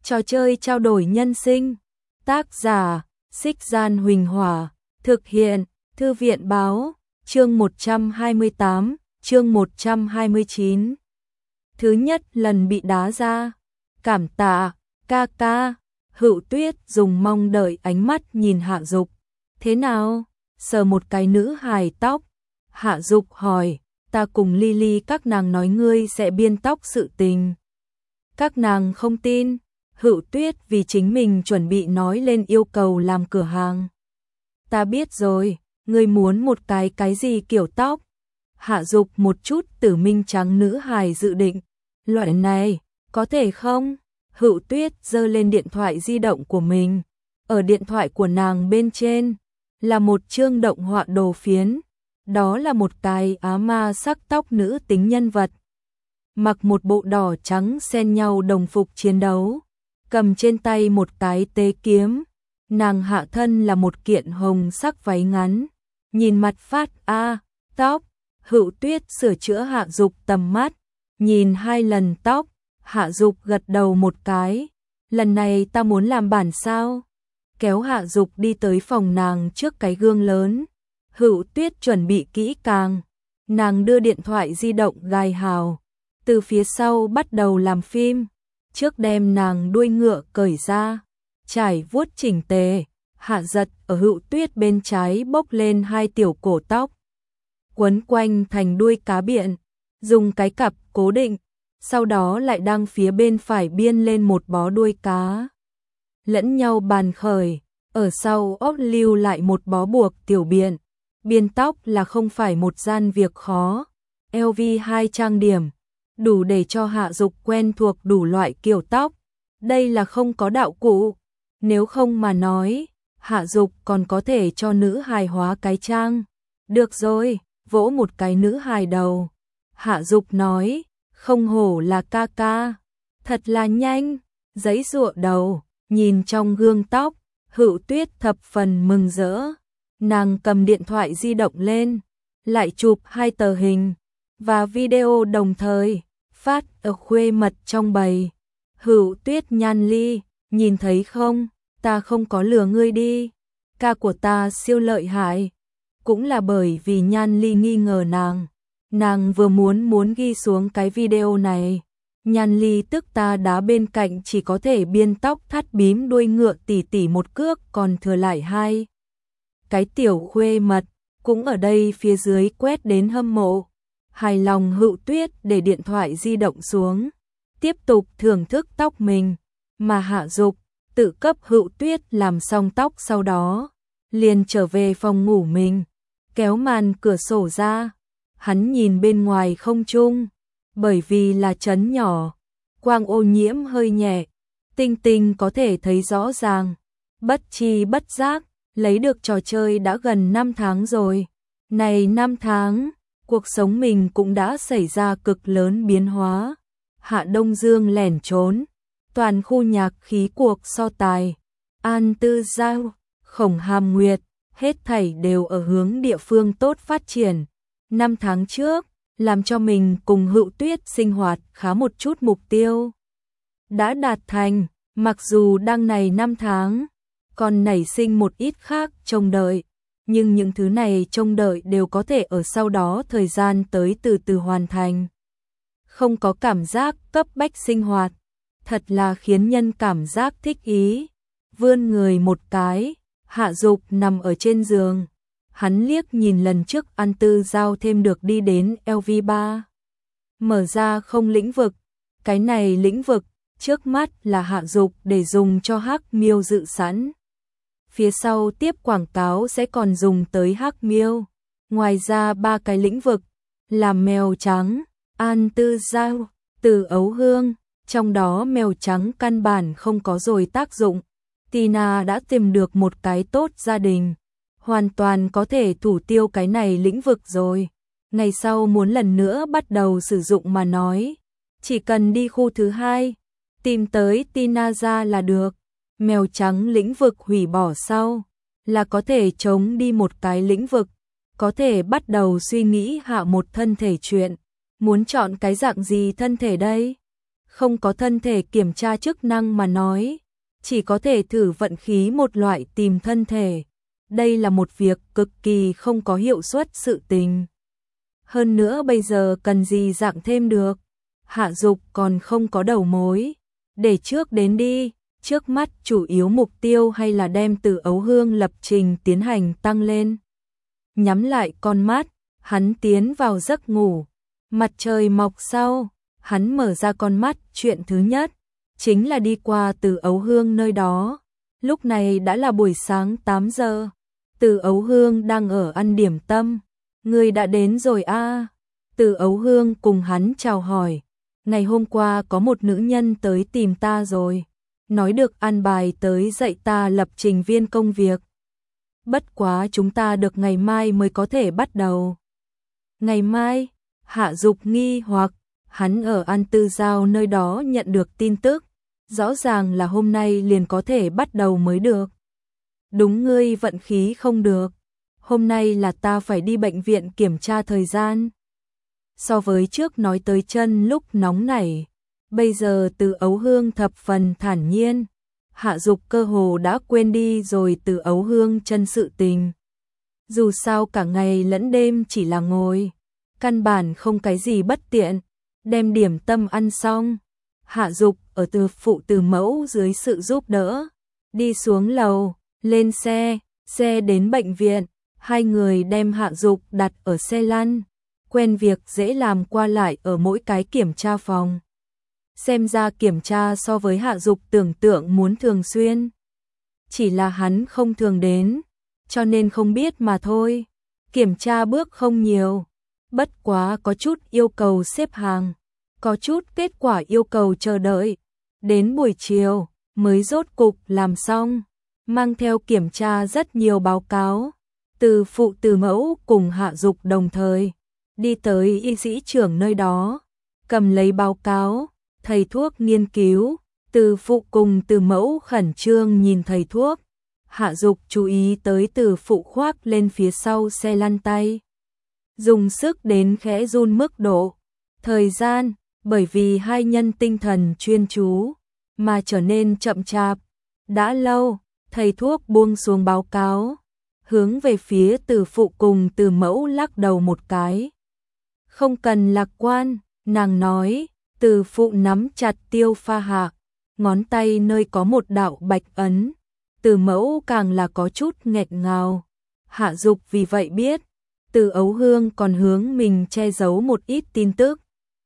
Trò chơi trao đổi nhân sinh. Tác giả, Xích Gian Huỳnh Hỏa. Thực hiện, Thư viện Báo. Chương 128, chương 129. Thứ nhất lần bị đá ra. Cảm tạ, ca ca. Hữu Tuyết dùng mong đợi ánh mắt nhìn Hạ Dục. Thế nào? Sờ một cái nữ hài tóc. Hạ Dục hỏi, ta cùng Lily các nàng nói ngươi sẽ biên tóc sự tình. Các nàng không tin. Hữu Tuyết vì chính mình chuẩn bị nói lên yêu cầu làm cửa hàng. Ta biết rồi, ngươi muốn một cái gì kiểu tóc? Hạ Dục một chút tử minh trắng nữ hài dự định. Loại này, có thể không? Hữu Tuyết giơ lên điện thoại di động của mình. Ở điện thoại của nàng bên trên là một chương động họa đồ phiến. Đó là một cái á ma sắc tóc nữ tính nhân vật. Mặc một bộ đỏ trắng xen nhau đồng phục chiến đấu. Cầm trên tay một cái tế kiếm. Nàng hạ thân là một kiện hồng sắc váy ngắn. Nhìn mặt phát tóc. Hữu Tuyết sửa chữa Hạ Dục tầm mắt. Nhìn 2 lần tóc. Hạ Dục gật đầu một cái. Lần này ta muốn làm bản sao? Kéo Hạ Dục đi tới phòng nàng trước cái gương lớn. Hữu Tuyết chuẩn bị kỹ càng. Nàng đưa điện thoại di động gài hào. Từ phía sau bắt đầu làm phim. Trước đem nàng đuôi ngựa cởi ra. Trải vuốt chỉnh tề. Hạ giật ở Hữu Tuyết bên trái bốc lên 2 tiểu cổ tóc. Quấn quanh thành đuôi cá biển. Dùng cái cặp cố định. Sau đó lại đang phía bên phải biên lên một bó đuôi cá. Lẫn nhau bàn khởi. Ở sau óc lưu lại một bó buộc tiểu biện. Biên tóc là không phải một gian việc khó. LV2 trang điểm. Đủ để cho Hạ Dục quen thuộc đủ loại kiểu tóc. Đây là không có đạo cụ. Nếu không mà nói, Hạ Dục còn có thể cho nữ hài hóa cái trang. Được rồi, vỗ một cái nữ hài đầu. Hạ Dục nói, không hổ là ca ca. Thật là nhanh, giấy giụa đầu, nhìn trong gương tóc. Hữu Tuyết thập phần mừng rỡ. Nàng cầm điện thoại di động lên, lại chụp 2 tờ hình và video đồng thời, phát ở khuê mật trong bầy. Hữu Tuyết nhan ly, nhìn thấy không, ta không có lừa ngươi đi, ca của ta siêu lợi hại. Cũng là bởi vì nhan ly nghi ngờ nàng vừa muốn ghi xuống cái video này. Nhan ly tức ta đá bên cạnh chỉ có thể biên tóc thắt bím đuôi ngựa tỉ một cước còn thừa lại 2. Cái tiểu khuê mật, cũng ở đây phía dưới quét đến hâm mộ. Hài lòng Hữu Tuyết để điện thoại di động xuống. Tiếp tục thưởng thức tóc mình. Mà Hạ Dục tự cấp Hữu Tuyết làm xong tóc sau đó. Liền trở về phòng ngủ mình. Kéo màn cửa sổ ra. Hắn nhìn bên ngoài không trung. Bởi vì là trấn nhỏ. Quang ô nhiễm hơi nhẹ. Tinh tinh có thể thấy rõ ràng. Bất chi bất giác. Lấy được trò chơi đã gần 5 tháng rồi. Này 5 tháng, cuộc sống mình cũng đã xảy ra cực lớn biến hóa. Hạ Đông Dương lẻn trốn, toàn khu nhạc khí cuộc so tài. An Tư Giao, Khổng Hàm Nguyệt, hết thảy đều ở hướng địa phương tốt phát triển. 5 tháng trước, làm cho mình cùng Hữu Tuyết sinh hoạt khá một chút mục tiêu. Đã đạt thành, mặc dù đang này 5 tháng, còn nảy sinh một ít khác trông đợi, nhưng những thứ này trông đợi đều có thể ở sau đó thời gian tới từ từ hoàn thành. Không có cảm giác cấp bách sinh hoạt, thật là khiến nhân cảm giác thích ý. Vươn người một cái, Hạ Dục nằm ở trên giường. Hắn liếc nhìn lần trước An Tư Giao thêm được đi đến LV3. Mở ra không lĩnh vực, cái này lĩnh vực, trước mắt là Hạ Dục để dùng cho Hắc Miêu dự sẵn. Phía sau tiếp quảng cáo sẽ còn dùng tới Hắc Miêu. Ngoài ra 3 cái lĩnh vực, làm mèo trắng, An Tư Giao, Từ Ấu Hương, trong đó mèo trắng căn bản không có rồi tác dụng. Tina đã tìm được một cái tốt gia đình, hoàn toàn có thể thủ tiêu cái này lĩnh vực rồi. Ngày sau muốn lần nữa bắt đầu sử dụng mà nói, chỉ cần đi khu thứ 2, tìm tới Tina ra là được. Mèo trắng lĩnh vực hủy bỏ sau, là có thể chống đi một cái lĩnh vực, có thể bắt đầu suy nghĩ hạ một thân thể chuyện. Muốn chọn cái dạng gì thân thể đây? không có thân thể kiểm tra chức năng mà nói, chỉ có thể thử vận khí một loại tìm thân thể. Đây là một việc cực kỳ không có hiệu suất sự tình. Hơn nữa bây giờ cần gì dạng thêm được. Hạ Dục còn không có đầu mối. Để trước đến đi, trước mắt chủ yếu mục tiêu hay là đem Từ Ấu Hương lập trình tiến hành tăng lên. Nhắm lại con mắt, hắn tiến vào giấc ngủ. Mặt trời mọc sau, hắn mở ra con mắt, chuyện thứ nhất chính là đi qua Từ Ấu Hương nơi đó. Lúc này đã là buổi sáng 8 giờ. Từ Ấu Hương đang ở ăn điểm tâm. Người đã đến rồi a. Từ Ấu Hương cùng hắn chào hỏi. Ngày hôm qua có một nữ nhân tới tìm ta rồi. Nói được an bài tới dạy ta lập trình viên công việc. Bất quá chúng ta được ngày mai mới có thể bắt đầu. Ngày mai? Hạ Dục nghi hoặc, hắn ở An Tư Giao nơi đó nhận được tin tức. Rõ ràng là hôm nay liền có thể bắt đầu mới được. Đúng, ngươi vận khí không được. Hôm nay là ta phải đi bệnh viện kiểm tra thời gian. So với trước nói tới chân lúc nóng nảy, bây giờ Từ Ấu Hương thập phần thản nhiên. Hạ Dục cơ hồ đã quên đi rồi Từ Ấu Hương chân sự tình. Dù sao cả ngày lẫn đêm chỉ là ngồi, căn bản không cái gì bất tiện. Đem điểm tâm ăn xong, Hạ Dục ở Từ phụ Từ mẫu dưới sự giúp đỡ, đi xuống lầu, lên xe đến bệnh viện. Hai người đem Hạ Dục đặt ở xe lăn, quen việc dễ làm qua lại ở mỗi cái kiểm tra phòng. Xem ra kiểm tra so với Hạ Dục tưởng tượng muốn thường xuyên. Chỉ là hắn không thường đến, cho nên không biết mà thôi. Kiểm tra bước không nhiều, bất quá có chút yêu cầu xếp hàng, có chút kết quả yêu cầu chờ đợi. Đến buổi chiều mới rốt cục làm xong, mang theo kiểm tra rất nhiều báo cáo. Từ phụ Từ mẫu cùng Hạ Dục đồng thời đi tới y sĩ trưởng nơi đó, cầm lấy báo cáo, thầy thuốc nghiên cứu. Từ phụ cùng Từ mẫu khẩn trương nhìn thầy thuốc. Hạ Dục chú ý tới Từ phụ khoác lên phía sau xe lăn tay, dùng sức đến khẽ run mức độ. Thời gian, bởi vì hai nhân tinh thần chuyên chú mà trở nên chậm chạp. Đã lâu, thầy thuốc buông xuống báo cáo, hướng về phía Từ phụ cùng Từ mẫu lắc đầu một cái. Không cần lạc quan, nàng nói. Từ phụ nắm chặt tiêu pha hạ, ngón tay nơi có một đạo bạch ấn. Từ mẫu càng là có chút nghẹt ngào. Hạ Dục vì vậy biết, Từ Ấu Hương còn hướng mình che giấu một ít tin tức.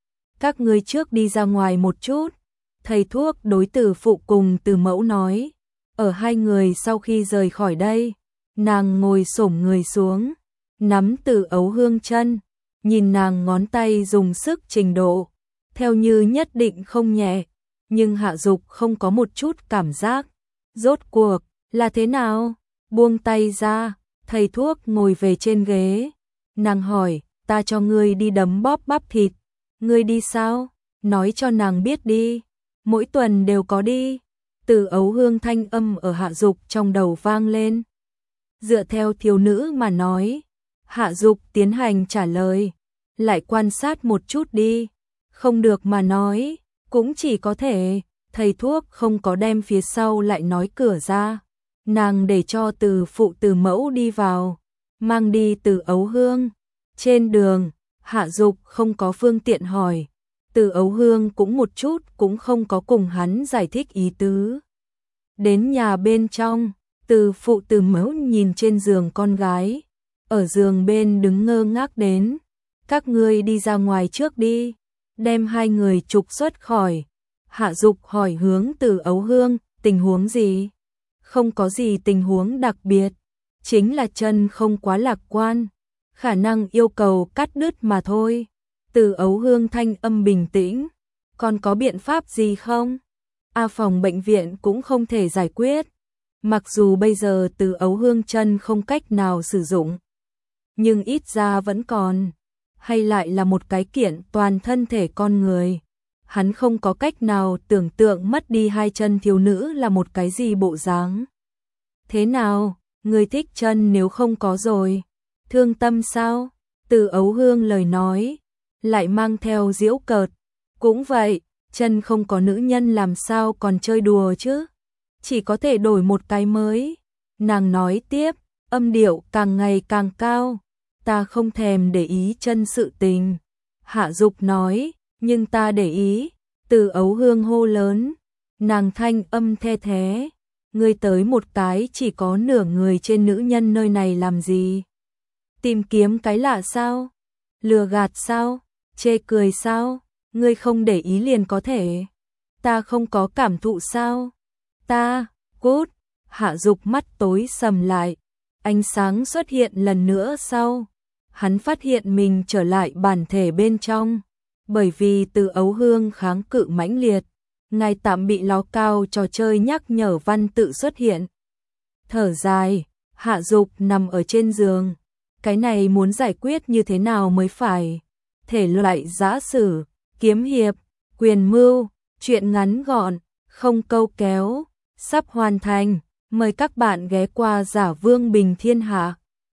Các ngươi trước đi ra ngoài một chút. Thầy thuốc đối Từ phụ cùng Từ mẫu nói. Ở hai người sau khi rời khỏi đây, nàng ngồi xổm người xuống, nắm Từ Ấu Hương chân, nhìn nàng ngón tay dùng sức trình độ, theo như nhất định không nhẹ, nhưng Hạ Dục không có một chút cảm giác. Rốt cuộc là thế nào? Buông tay ra, thầy thuốc ngồi về trên ghế. Nàng hỏi, ta cho ngươi đi đấm bóp bắp thịt, ngươi đi sao? Nói cho nàng biết đi, mỗi tuần đều có đi. Từ Ấu Hương thanh âm ở Hạ Dục trong đầu vang lên. Dựa theo thiếu nữ mà nói. Hạ Dục tiến hành trả lời, lại quan sát một chút đi. Không được mà nói, cũng chỉ có thể. Thầy thuốc không có đem phía sau lại nói cửa ra. Nàng để cho Từ phụ Từ mẫu đi vào, mang đi Từ Ấu Hương. Trên đường, Hạ Dục không có phương tiện hỏi. Từ Ấu Hương cũng một chút cũng không có cùng hắn giải thích ý tứ. Đến nhà bên trong, Từ phụ Từ mẫu nhìn trên giường con gái, ở giường bên đứng ngơ ngác đến. Các ngươi đi ra ngoài trước đi, đem hai người trục xuất khỏi. Hạ Dục hỏi hướng Từ Ấu Hương, tình huống gì? Không có gì tình huống đặc biệt, chính là chân không quá lạc quan, khả năng yêu cầu cắt đứt mà thôi. Từ Ấu Hương thanh âm bình tĩnh, còn có biện pháp gì không? Phòng bệnh viện cũng không thể giải quyết. Mặc dù bây giờ Từ Ấu Hương chân không cách nào sử dụng, nhưng ít ra vẫn còn. Hay lại là một cái kiện toàn thân thể con người. Hắn không có cách nào tưởng tượng mất đi hai chân thiếu nữ là một cái gì bộ dáng. Thế nào, người thích chân nếu không có rồi? Thương tâm sao? Từ Ấu Hương lời nói lại mang theo giễu cợt. Cũng vậy, chân không có nữ nhân làm sao còn chơi đùa chứ, chỉ có thể đổi một cái mới. Nàng nói tiếp, âm điệu càng ngày càng cao, ta không thèm để ý chân sự tình. Hạ Dục nói, nhưng ta để ý. Từ Ấu Hương hô lớn, nàng thanh âm the thế, ngươi tới một cái chỉ có nửa người trên nữ nhân nơi này làm gì? Tìm kiếm cái lạ sao? Lừa gạt sao? Chê cười sao? Ngươi không để ý liền có thể. Ta không có cảm thụ sao? Ta, cút. Hạ Dục mắt tối sầm lại, ánh sáng xuất hiện lần nữa sau. Hắn phát hiện mình trở lại bản thể bên trong, bởi vì Từ Ấu Hương kháng cự mãnh liệt, ngay tạm bị ló cao trò chơi nhắc nhở văn tự xuất hiện. Thở dài, Hạ Dục nằm ở trên giường, cái này muốn giải quyết như thế nào mới phải? Thể loại giã sử, kiếm hiệp, quyền mưu, truyện ngắn gọn, không câu kéo, sắp hoàn thành. Mời các bạn ghé qua Giả Vương Bình Thiên Hạ.